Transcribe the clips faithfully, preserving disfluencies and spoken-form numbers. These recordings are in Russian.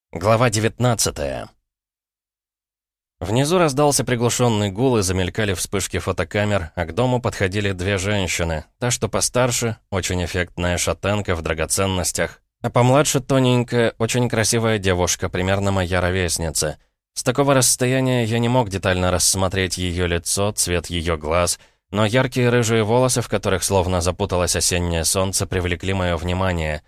Глава девятнадцатая. Внизу раздался приглушенный гул и замелькали вспышки фотокамер, а к дому подходили две женщины. Та, что постарше, очень эффектная шатенка в драгоценностях, а помладше тоненькая, очень красивая девушка, примерно моя ровесница. С такого расстояния я не мог детально рассмотреть ее лицо, цвет ее глаз, но яркие рыжие волосы, в которых словно запуталось осеннее солнце, привлекли мое внимание.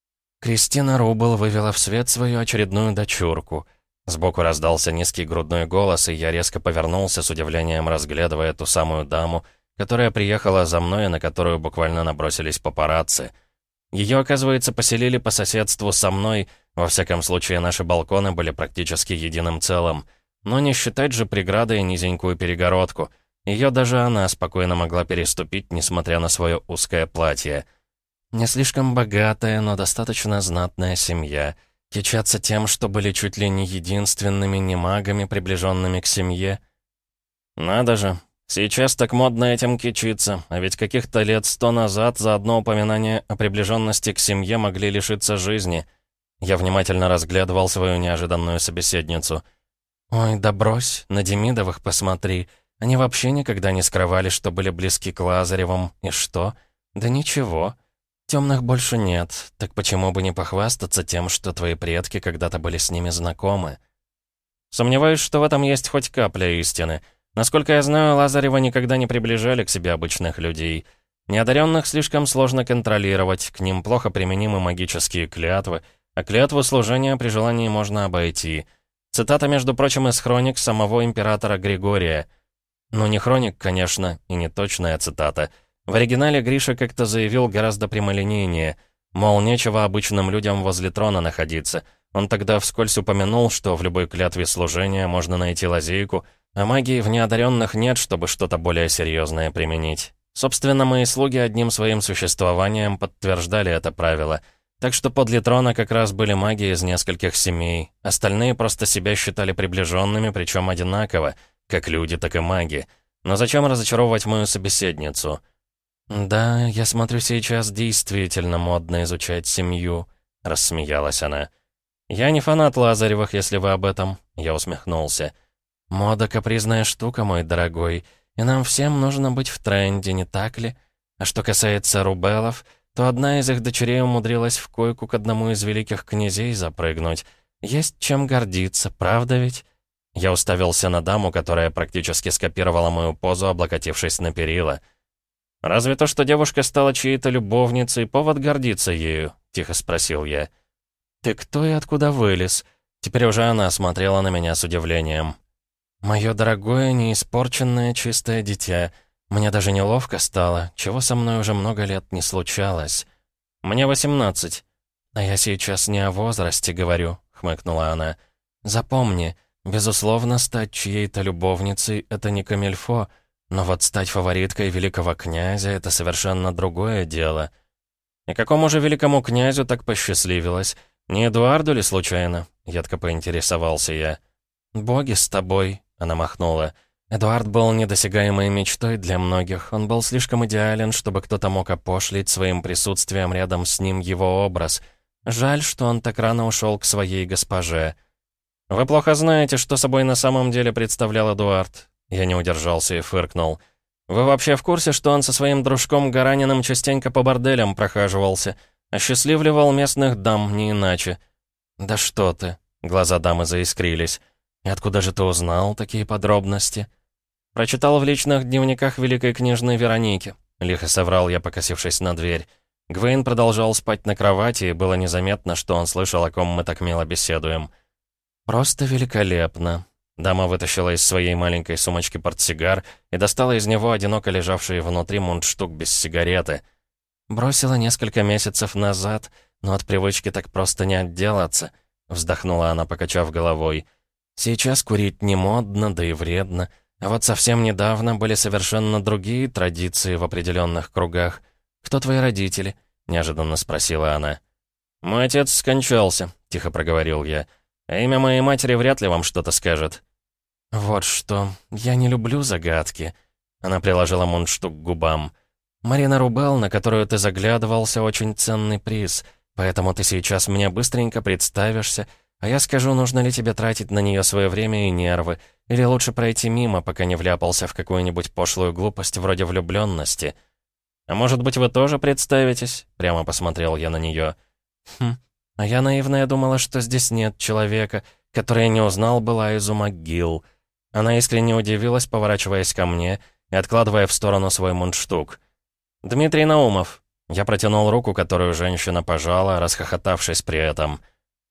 Кристина Рубл вывела в свет свою очередную дочурку. Сбоку раздался низкий грудной голос, и я резко повернулся с удивлением, разглядывая ту самую даму, которая приехала за мной и на которую буквально набросились папарацци. Ее, оказывается, поселили по соседству со мной, во всяком случае наши балконы были практически единым целым. Но не считать же преградой низенькую перегородку. Ее даже она спокойно могла переступить, несмотря на свое узкое платье. Не слишком богатая, но достаточно знатная семья. Кичатся тем, что были чуть ли не единственными немагами, приближенными к семье. Надо же, сейчас так модно этим кичиться, а ведь каких-то лет сто назад за одно упоминание о приближенности к семье могли лишиться жизни. Я внимательно разглядывал свою неожиданную собеседницу. «Ой, да брось, на Демидовых посмотри. Они вообще никогда не скрывали, что были близки к Лазаревым. И что? Да ничего. Темных больше нет, так почему бы не похвастаться тем, что твои предки когда-то были с ними знакомы?» Сомневаюсь, что в этом есть хоть капля истины. Насколько я знаю, Лазарева никогда не приближали к себе обычных людей. Неодаренных слишком сложно контролировать, к ним плохо применимы магические клятвы, а клятву служения при желании можно обойти. Цитата, между прочим, из хроник самого императора Григория. Ну, не хроник, конечно, и не точная цитата. В оригинале Гриша как-то заявил гораздо прямолинейнее, мол, нечего обычным людям возле трона находиться. Он тогда вскользь упомянул, что в любой клятве служения можно найти лазейку, а магии в неодаренных нет, чтобы что-то более серьезное применить. Собственно, мои слуги одним своим существованием подтверждали это правило. Так что подле трона как раз были маги из нескольких семей. Остальные просто себя считали приближенными, причем одинаково, как люди, так и маги. Но зачем разочаровывать мою собеседницу? «Да, я смотрю, сейчас действительно модно изучать семью», — рассмеялась она. «Я не фанат Лазаревых, если вы об этом», — я усмехнулся. «Мода — капризная штука, мой дорогой, и нам всем нужно быть в тренде, не так ли? А что касается Рубелов, то одна из их дочерей умудрилась в койку к одному из великих князей запрыгнуть. Есть чем гордиться, правда ведь?» Я уставился на даму, которая практически скопировала мою позу, облокотившись на перила. «Разве то, что девушка стала чьей-то любовницей, повод гордиться ею?» — тихо спросил я. «Ты кто и откуда вылез?» Теперь уже она смотрела на меня с удивлением. «Мое дорогое, неиспорченное чистое дитя. Мне даже неловко стало, чего со мной уже много лет не случалось. Мне восемнадцать. А я сейчас не о возрасте говорю», — хмыкнула она. «Запомни, безусловно, стать чьей-то любовницей — это не камильфо, но вот стать фавориткой великого князя — это совершенно другое дело». «И какому же великому князю так посчастливилось? Не Эдуарду ли случайно?» — едко поинтересовался я. «Боги с тобой», — она махнула. «Эдуард был недосягаемой мечтой для многих. Он был слишком идеален, чтобы кто-то мог опошлить своим присутствием рядом с ним его образ. Жаль, что он так рано ушел к своей госпоже». «Вы плохо знаете, что собой на самом деле представлял Эдуард». Я не удержался и фыркнул. «Вы вообще в курсе, что он со своим дружком Гараниным частенько по борделям прохаживался? Осчастливливал местных дам, не иначе». «Да что ты!» — глаза дамы заискрились. «И откуда же ты узнал такие подробности?» «Прочитал в личных дневниках великой княжны Вероники», — лихо соврал я, покосившись на дверь. Гвейн продолжал спать на кровати, и было незаметно, что он слышал, о ком мы так мило беседуем. «Просто великолепно». Дама вытащила из своей маленькой сумочки портсигар и достала из него одиноко лежавший внутри мундштук без сигареты. «Бросила несколько месяцев назад, но от привычки так просто не отделаться», — вздохнула она, покачав головой. «Сейчас курить не модно, да и вредно. А вот совсем недавно были совершенно другие традиции в определенных кругах. Кто твои родители?» — неожиданно спросила она. «Мой отец скончался», — тихо проговорил я. «А имя моей матери вряд ли вам что-то скажет». «Вот что, я не люблю загадки». Она приложила мундштук к губам. «Марина Рубел, на которую ты заглядывался, очень ценный приз, поэтому ты сейчас мне быстренько представишься, А я скажу, нужно ли тебе тратить на нее свое время и нервы, или лучше пройти мимо, пока не вляпался в какую-нибудь пошлую глупость вроде влюбленности. «А может быть, вы тоже представитесь?» — прямо посмотрел я на нее. «Хм, а я наивная думала, что здесь нет человека, который не узнал бы Лайзу МcГилл». Она искренне удивилась, поворачиваясь ко мне и откладывая в сторону свой мундштук. «Дмитрий Наумов». Я протянул руку, которую женщина пожала, расхохотавшись при этом.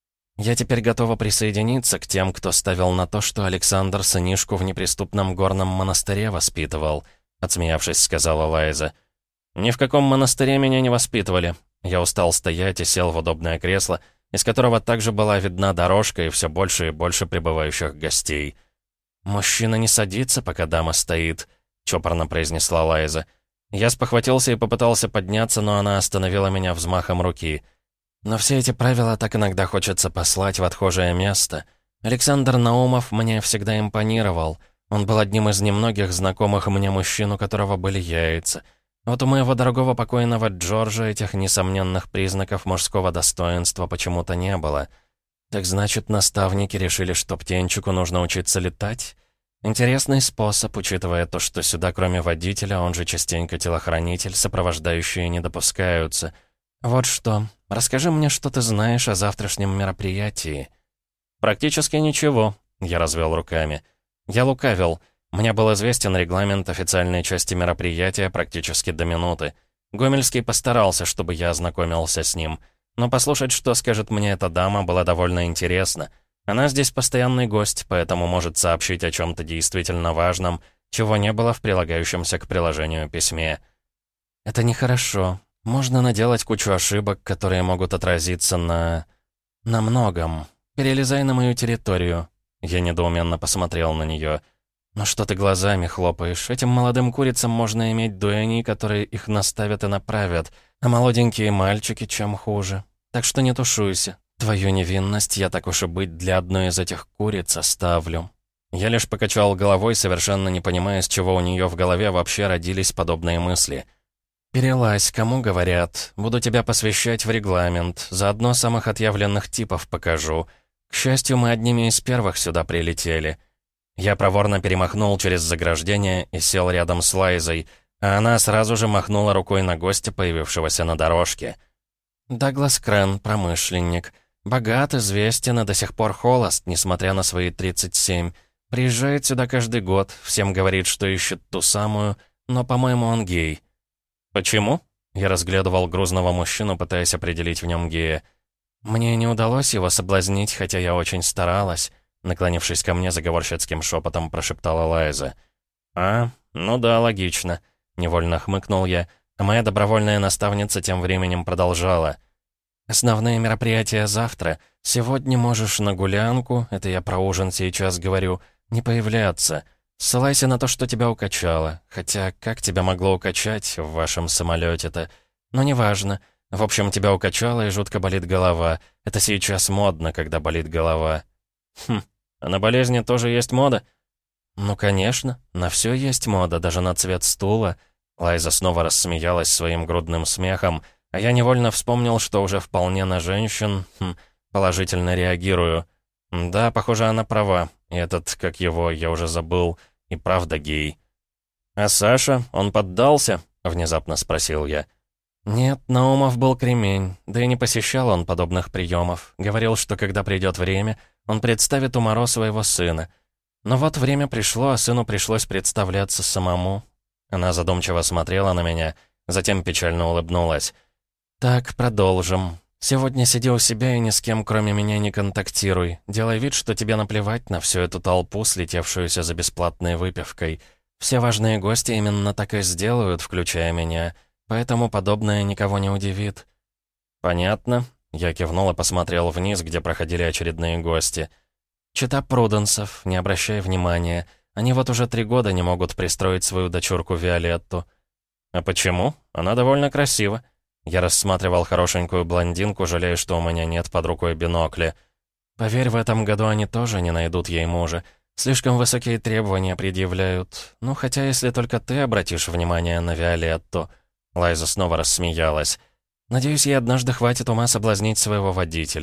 «Я теперь готова присоединиться к тем, кто ставил на то, что Александр сынишку в неприступном горном монастыре воспитывал», — отсмеявшись, сказала Лайза. «Ни в каком монастыре меня не воспитывали». Я устал стоять и сел в удобное кресло, из которого также была видна дорожка и все больше и больше прибывающих гостей. «Мужчина не садится, пока дама стоит», — чопорно произнесла Лайза. Я спохватился и попытался подняться, но она остановила меня взмахом руки. «Но все эти правила так иногда хочется послать в отхожее место. Александр Наумов мне всегда импонировал. Он был одним из немногих знакомых мне мужчин, у которого были яйца. Вот у моего дорогого покойного Джорджа этих несомненных признаков мужского достоинства почему-то не было. Так значит, наставники решили, что птенчику нужно учиться летать? Интересный способ, учитывая то, что сюда, кроме водителя, он же частенько телохранитель, сопровождающие не допускаются. Вот что, расскажи мне, что ты знаешь о завтрашнем мероприятии». «Практически ничего», — я развел руками. «Я лукавил. Мне был известен регламент официальной части мероприятия практически до минуты. Гомельский постарался, чтобы я ознакомился с ним. Но послушать, что скажет мне эта дама, было довольно интересно. Она здесь постоянный гость, поэтому может сообщить о чем-то действительно важном, чего не было в прилагающемся к приложению письме». «Это нехорошо. Можно наделать кучу ошибок, которые могут отразиться на... на многом. Перелезай на мою территорию». Я недоуменно посмотрел на нее. «Ну что ты глазами хлопаешь? Этим молодым курицам можно иметь дуэней, которые их наставят и направят, а молоденькие мальчики чем хуже. Так что не тушуйся. Твою невинность я, так уж и быть, для одной из этих куриц оставлю». Я лишь покачал головой, совершенно не понимая, с чего у нее в голове вообще родились подобные мысли. «Перелазь, кому говорят. Буду тебя посвящать в регламент. Заодно самых отъявленных типов покажу. К счастью, мы одними из первых сюда прилетели». Я проворно перемахнул через заграждение и сел рядом с Лайзой, а она сразу же махнула рукой на гостя, появившегося на дорожке. «Даглас Крен, промышленник. Богат, известен и до сих пор холост, несмотря на свои тридцать семь. Приезжает сюда каждый год, всем говорит, что ищет ту самую, но, по-моему, он гей». «Почему?» Я разглядывал грузного мужчину, пытаясь определить в нем гея. «Мне не удалось его соблазнить, хотя я очень старалась», наклонившись ко мне, заговорщицким шепотом прошептала Лайза. «А, ну да, логично», — невольно хмыкнул я, а моя добровольная наставница тем временем продолжала. «Основные мероприятия завтра. Сегодня можешь на гулянку, это я про ужин сейчас говорю, не появляться. Ссылайся на то, что тебя укачало. Хотя, как тебя могло укачать в вашем самолете-то? Но неважно. В общем, тебя укачало и жутко болит голова. Это сейчас модно, когда болит голова». «Хм, а на болезни тоже есть мода?» «Ну, конечно, на все есть мода, даже на цвет стула». Лайза снова рассмеялась своим грудным смехом, а я невольно вспомнил, что уже вполне на женщин хм, положительно реагирую. Да, похоже, она права. И этот, как его, я уже забыл, и правда гей. «А Саша, он поддался?» — внезапно спросил я. «Нет, Наумов был кремень, да и не посещал он подобных приемов. Говорил, что когда придет время, он представит у Моро своего сына. Но вот время пришло, а сыну пришлось представляться самому». Она задумчиво смотрела на меня, затем печально улыбнулась. «Так, продолжим. Сегодня сиди у себя и ни с кем, кроме меня, не контактируй. Делай вид, что тебе наплевать на всю эту толпу, слетевшуюся за бесплатной выпивкой. Все важные гости именно так и сделают, включая меня, поэтому подобное никого не удивит». «Понятно». Я кивнул и посмотрел вниз, где проходили очередные гости. «Чита Пруденсов, не обращай внимания. Они вот уже три года не могут пристроить свою дочурку Виолетту». «А почему? Она довольно красива». Я рассматривал хорошенькую блондинку, жалея, что у меня нет под рукой бинокля. «Поверь, в этом году они тоже не найдут ей мужа. Слишком высокие требования предъявляют. Ну, хотя если только ты обратишь внимание на Виолетту». Лайза снова рассмеялась. «Надеюсь, ей однажды хватит ума соблазнить своего водителя.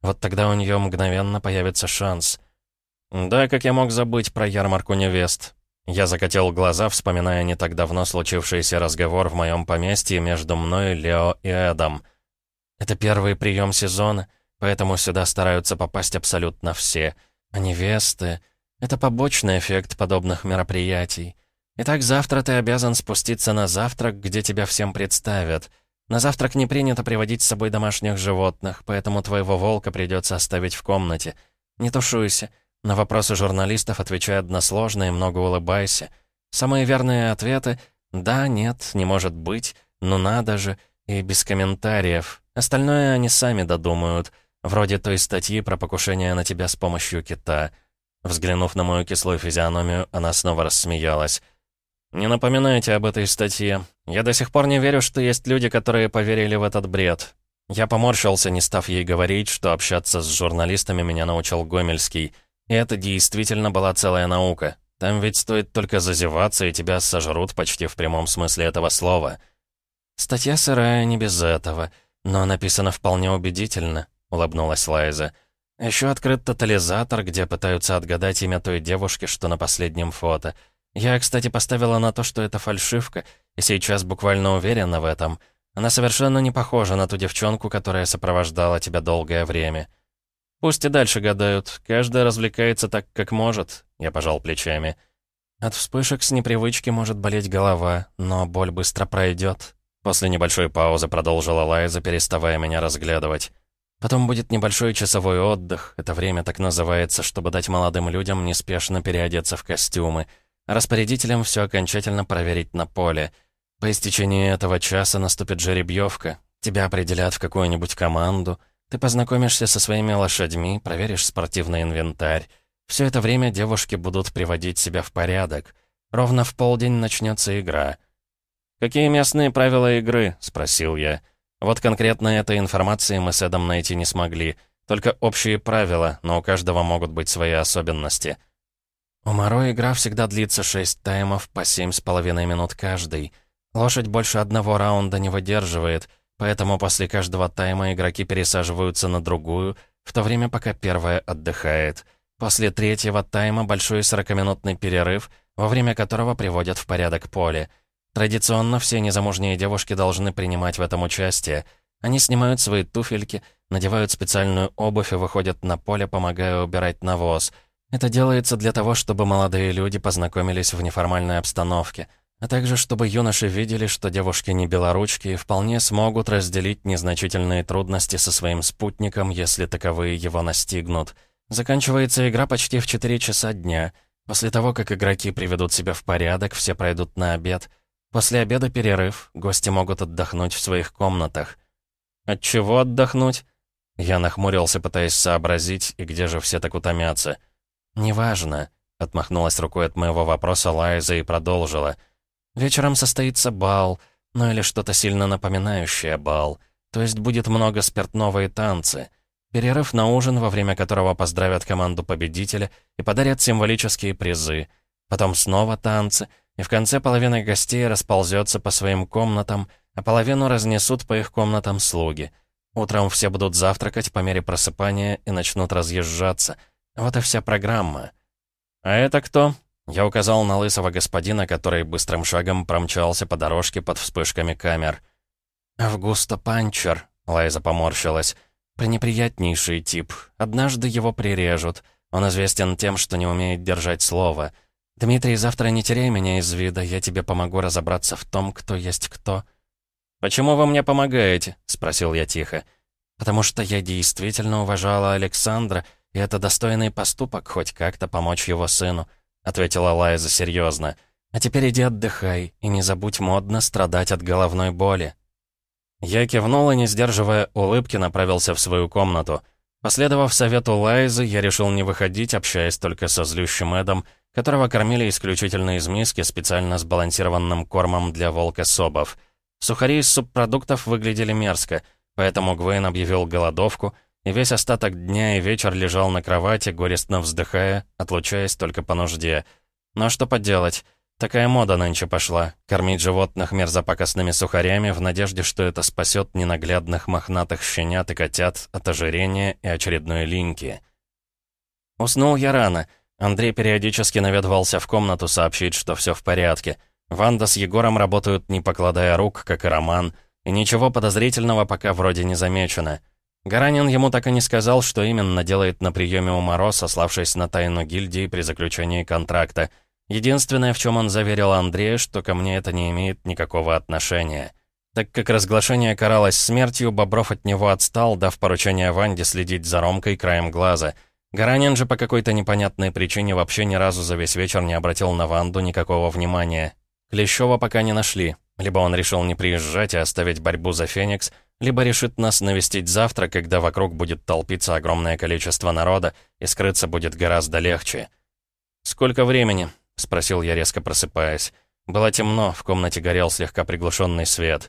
Вот тогда у нее мгновенно появится шанс. Да, как я мог забыть про ярмарку невест. Я закатил глаза, вспоминая не так давно случившийся разговор в моем поместье между мной, Лео и Эдом. Это первый прием сезона, поэтому сюда стараются попасть абсолютно все. А невесты — это побочный эффект подобных мероприятий. Итак, завтра ты обязан спуститься на завтрак, где тебя всем представят. На завтрак не принято приводить с собой домашних животных, поэтому твоего волка придется оставить в комнате. Не тушуйся. На вопросы журналистов отвечай односложно и много улыбайся. Самые верные ответы — да, нет, не может быть, ну надо же, и без комментариев. Остальное они сами додумают, вроде той статьи про покушение на тебя с помощью кита. Взглянув на мою кислую физиономию, она снова рассмеялась. «Не напоминайте об этой статье. Я до сих пор не верю, что есть люди, которые поверили в этот бред». Я поморщился, не став ей говорить, что общаться с журналистами меня научил Гомельский. И это действительно была целая наука. Там ведь стоит только зазеваться, и тебя сожрут почти в прямом смысле этого слова. «Статья сырая, не без этого, но написана вполне убедительно», — улыбнулась Лайза. «Еще открыт тотализатор, где пытаются отгадать имя той девушки, что на последнем фото. Я, кстати, поставила на то, что это фальшивка, и сейчас буквально уверена в этом. Она совершенно не похожа на ту девчонку, которая сопровождала тебя долгое время». «Пусть и дальше гадают. Каждый развлекается так, как может», — я пожал плечами. «От вспышек с непривычки может болеть голова, но боль быстро пройдет». После небольшой паузы продолжила Лайза, переставая меня разглядывать. «Потом будет небольшой часовой отдых. Это время так называется, чтобы дать молодым людям неспешно переодеться в костюмы. А распорядителям все окончательно проверить на поле. По истечении этого часа наступит жеребьевка. Тебя определят в какую-нибудь команду. Ты познакомишься со своими лошадьми, проверишь спортивный инвентарь. Все это время девушки будут приводить себя в порядок. Ровно в полдень начнется игра». «Какие местные правила игры?» — спросил я. Вот конкретно этой информации мы с Эдом найти не смогли. Только общие правила, но у каждого могут быть свои особенности. «У Моро игра всегда длится шесть таймов по семь с половиной минут каждый. Лошадь больше одного раунда не выдерживает, поэтому после каждого тайма игроки пересаживаются на другую, в то время пока первая отдыхает. После третьего тайма большой сорокаминутный перерыв, во время которого приводят в порядок поле. Традиционно все незамужние девушки должны принимать в этом участие. Они снимают свои туфельки, надевают специальную обувь и выходят на поле, помогая убирать навоз. Это делается для того, чтобы молодые люди познакомились в неформальной обстановке, а также чтобы юноши видели, что девушки не белоручки и вполне смогут разделить незначительные трудности со своим спутником, если таковые его настигнут. Заканчивается игра почти в четыре часа дня. После того, как игроки приведут себя в порядок, все пройдут на обед. После обеда перерыв, гости могут отдохнуть в своих комнатах. «От чего отдохнуть?» Я нахмурился, пытаясь сообразить, и где же все так утомятся. «Неважно», — отмахнулась рукой от моего вопроса Лайза и продолжила. «Вечером состоится бал, ну или что-то сильно напоминающее бал. То есть будет много спиртного и танцы. Перерыв на ужин, во время которого поздравят команду победителя и подарят символические призы. Потом снова танцы, и в конце половина гостей расползется по своим комнатам, а половину разнесут по их комнатам слуги. Утром все будут завтракать по мере просыпания и начнут разъезжаться. Вот и вся программа». «А это кто?» Я указал на лысого господина, который быстрым шагом промчался по дорожке под вспышками камер. «Августо Панчер», — Лайза поморщилась. «Пренеприятнейший тип. Однажды его прирежут. Он известен тем, что не умеет держать слово. Дмитрий, завтра не теряй меня из вида, я тебе помогу разобраться в том, кто есть кто». «Почему вы мне помогаете?» — спросил я тихо. «Потому что я действительно уважала Александра, и это достойный поступок хоть как-то помочь его сыну», — ответила Лайза серьезно. «А теперь иди отдыхай, и не забудь модно страдать от головной боли». Я кивнул и, не сдерживая улыбки, направился в свою комнату. Последовав совету Лайзы, я решил не выходить, общаясь только со злющим Эдом, которого кормили исключительно из миски, специально сбалансированным кормом для волка-собов. Сухари из субпродуктов выглядели мерзко, поэтому Гвейн объявил голодовку, и весь остаток дня и вечер лежал на кровати, горестно вздыхая, отлучаясь только по нужде. Но что поделать, Такая мода нынче пошла — кормить животных мерзопакостными сухарями в надежде, что это спасет ненаглядных мохнатых щенят и котят от ожирения и очередной линьки. Уснул я рано. Андрей периодически наведывался в комнату сообщить, что все в порядке. Ванда с Егором работают, не покладая рук, как и Роман, и ничего подозрительного пока вроде не замечено. Гаранин ему так и не сказал, что именно делает на приеме у Моро, сославшись на тайну гильдии при заключении контракта. Единственное, в чем он заверил Андрея, что ко мне это не имеет никакого отношения. Так как разглашение каралось смертью, Бобров от него отстал, дав поручение Ванде следить за Ромкой краем глаза. Гаранин же по какой-то непонятной причине вообще ни разу за весь вечер не обратил на Ванду никакого внимания. Клещева пока не нашли. Либо он решил не приезжать и оставить борьбу за Феникс, либо решит нас навестить завтра, когда вокруг будет толпиться огромное количество народа, и скрыться будет гораздо легче. «Сколько времени?» — спросил я, резко просыпаясь. Было темно, в комнате горел слегка приглушенный свет.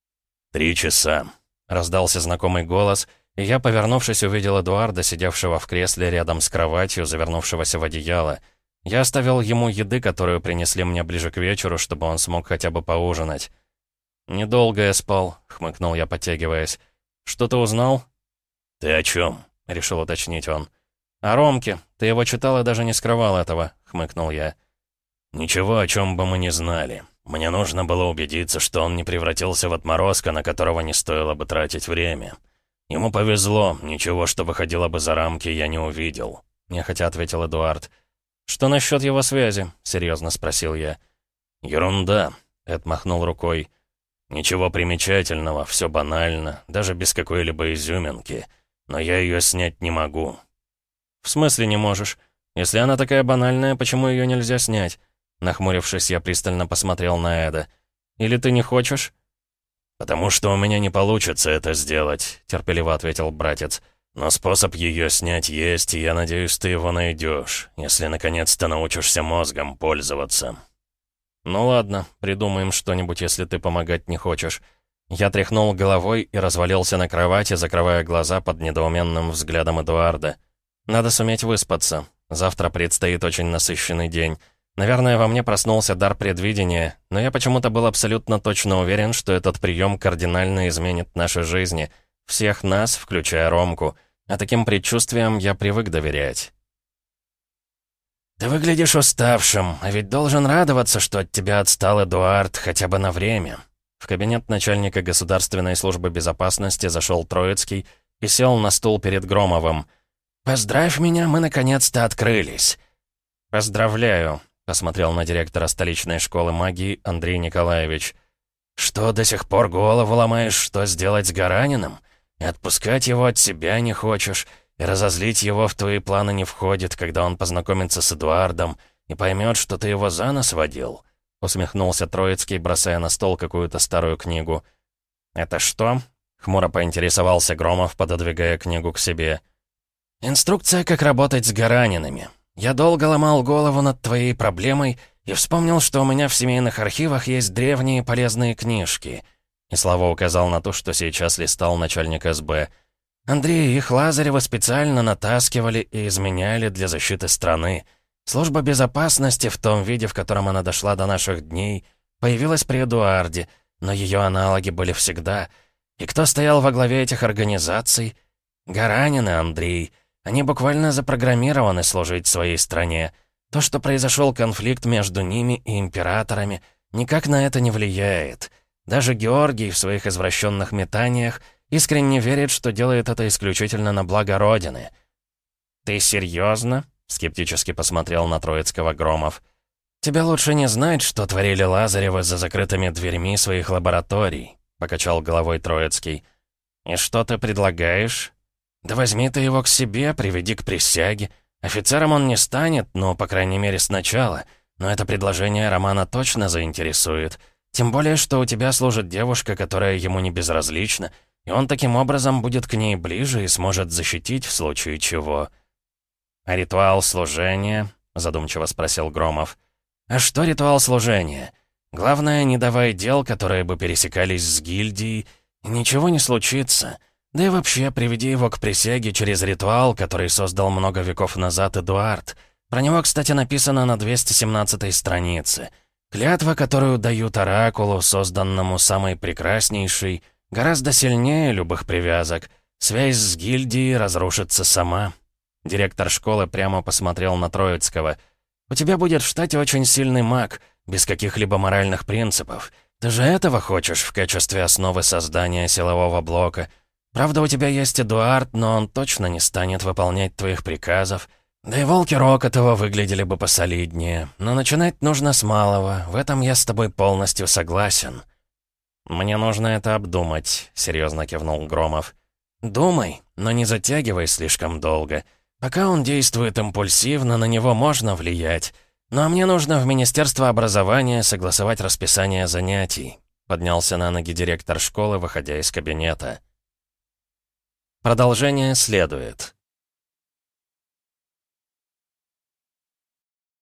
«Три часа», — раздался знакомый голос, и я, повернувшись, увидел Эдуарда, сидевшего в кресле рядом с кроватью, завернувшегося в одеяло. Я оставил ему еды, которую принесли мне ближе к вечеру, чтобы он смог хотя бы поужинать. «Недолго я спал», — хмыкнул я, подтягиваясь. «Что ты узнал?» «Ты о чем?» — решил уточнить он. «О Ромке. Ты его читал и даже не скрывал этого», — хмыкнул я. «Ничего, о чем бы мы не знали. Мне нужно было убедиться, что он не превратился в отморозка, на которого не стоило бы тратить время. Ему повезло, ничего, что выходило бы за рамки, я не увидел», — нехотя ответил Эдуард. «Что насчет его связи?» — серьезно спросил я. «Ерунда», — Эд махнул рукой. «Ничего примечательного, все банально, даже без какой-либо изюминки. Но я ее снять не могу». «В смысле не можешь? Если она такая банальная, почему ее нельзя снять?» Нахмурившись, я пристально посмотрел на Эда. «Или ты не хочешь?» «Потому что у меня не получится это сделать», — терпеливо ответил братец. «Но способ ее снять есть, и я надеюсь, ты его найдешь, если наконец-то научишься мозгом пользоваться». «Ну ладно, придумаем что-нибудь, если ты помогать не хочешь». Я тряхнул головой и развалился на кровати, закрывая глаза под недоуменным взглядом Эдуарда. «Надо суметь выспаться. Завтра предстоит очень насыщенный день. Наверное, во мне проснулся дар предвидения, но я почему-то был абсолютно точно уверен, что этот прием кардинально изменит наши жизни. Всех нас, включая Ромку. А таким предчувствиям я привык доверять». «Ты выглядишь уставшим, а ведь должен радоваться, что от тебя отстал Эдуард хотя бы на время». В кабинет начальника Государственной службы безопасности зашел Троицкий и сел на стул перед Громовым. «Поздравь меня, мы наконец-то открылись». «Поздравляю», — посмотрел на директора столичной школы магии Андрей Николаевич. «Что, до сих пор голову ломаешь, что сделать с Гараниным? И отпускать его от себя не хочешь, и разозлить его в твои планы не входит, когда он познакомится с Эдуардом и поймет, что ты его за нос водил?» — усмехнулся Троицкий, бросая на стол какую-то старую книгу. «Это что?» — хмуро поинтересовался Громов, пододвигая книгу к себе. «Инструкция, как работать с Гаранинами. Я долго ломал голову над твоей проблемой и вспомнил, что у меня в семейных архивах есть древние полезные книжки». И Слава указал на то, что сейчас листал начальник эс бэ. «Андрей, их Лазарева специально натаскивали и изменяли для защиты страны. Служба безопасности в том виде, в котором она дошла до наших дней, появилась при Эдуарде, но ее аналоги были всегда. И кто стоял во главе этих организаций? Гаранин и Андрей. Они буквально запрограммированы служить своей стране. То, что произошел конфликт между ними и императорами, никак на это не влияет. Даже Георгий в своих извращенных метаниях искренне верит, что делает это исключительно на благо Родины». «Ты серьезно?» — скептически посмотрел на Троицкого Громов. «Тебе лучше не знать, что творили Лазаревы за закрытыми дверьми своих лабораторий», — покачал головой Троицкий. «И что ты предлагаешь?» «Да возьми ты его к себе, приведи к присяге. Офицером он не станет, но, по крайней мере, сначала. Но это предложение Романа точно заинтересует. Тем более, что у тебя служит девушка, которая ему не безразлична, и он таким образом будет к ней ближе и сможет защитить в случае чего». «А ритуал служения?» — задумчиво спросил Громов. «А что ритуал служения? Главное, не давай дел, которые бы пересекались с гильдией, и ничего не случится. Да и вообще, приведи его к присяге через ритуал, который создал много веков назад Эдуард. Про него, кстати, написано на двести семнадцатой странице. Клятва, которую дают оракулу, созданному самой прекраснейшей, гораздо сильнее любых привязок. Связь с гильдией разрушится сама. Директор школы прямо посмотрел на Троицкого. «У тебя будет в штате очень сильный маг, без каких-либо моральных принципов. Ты же этого хочешь в качестве основы создания силового блока? Правда, у тебя есть Эдуард, но он точно не станет выполнять твоих приказов. Да и волки Рокотова выглядели бы посолиднее. Но начинать нужно с малого, в этом я с тобой полностью согласен». «Мне нужно это обдумать», — серьезно кивнул Громов. «Думай, но не затягивай слишком долго. Пока он действует импульсивно, на него можно влиять. Ну а мне нужно в Министерство образования согласовать расписание занятий», — поднялся на ноги директор школы, выходя из кабинета. Продолжение следует.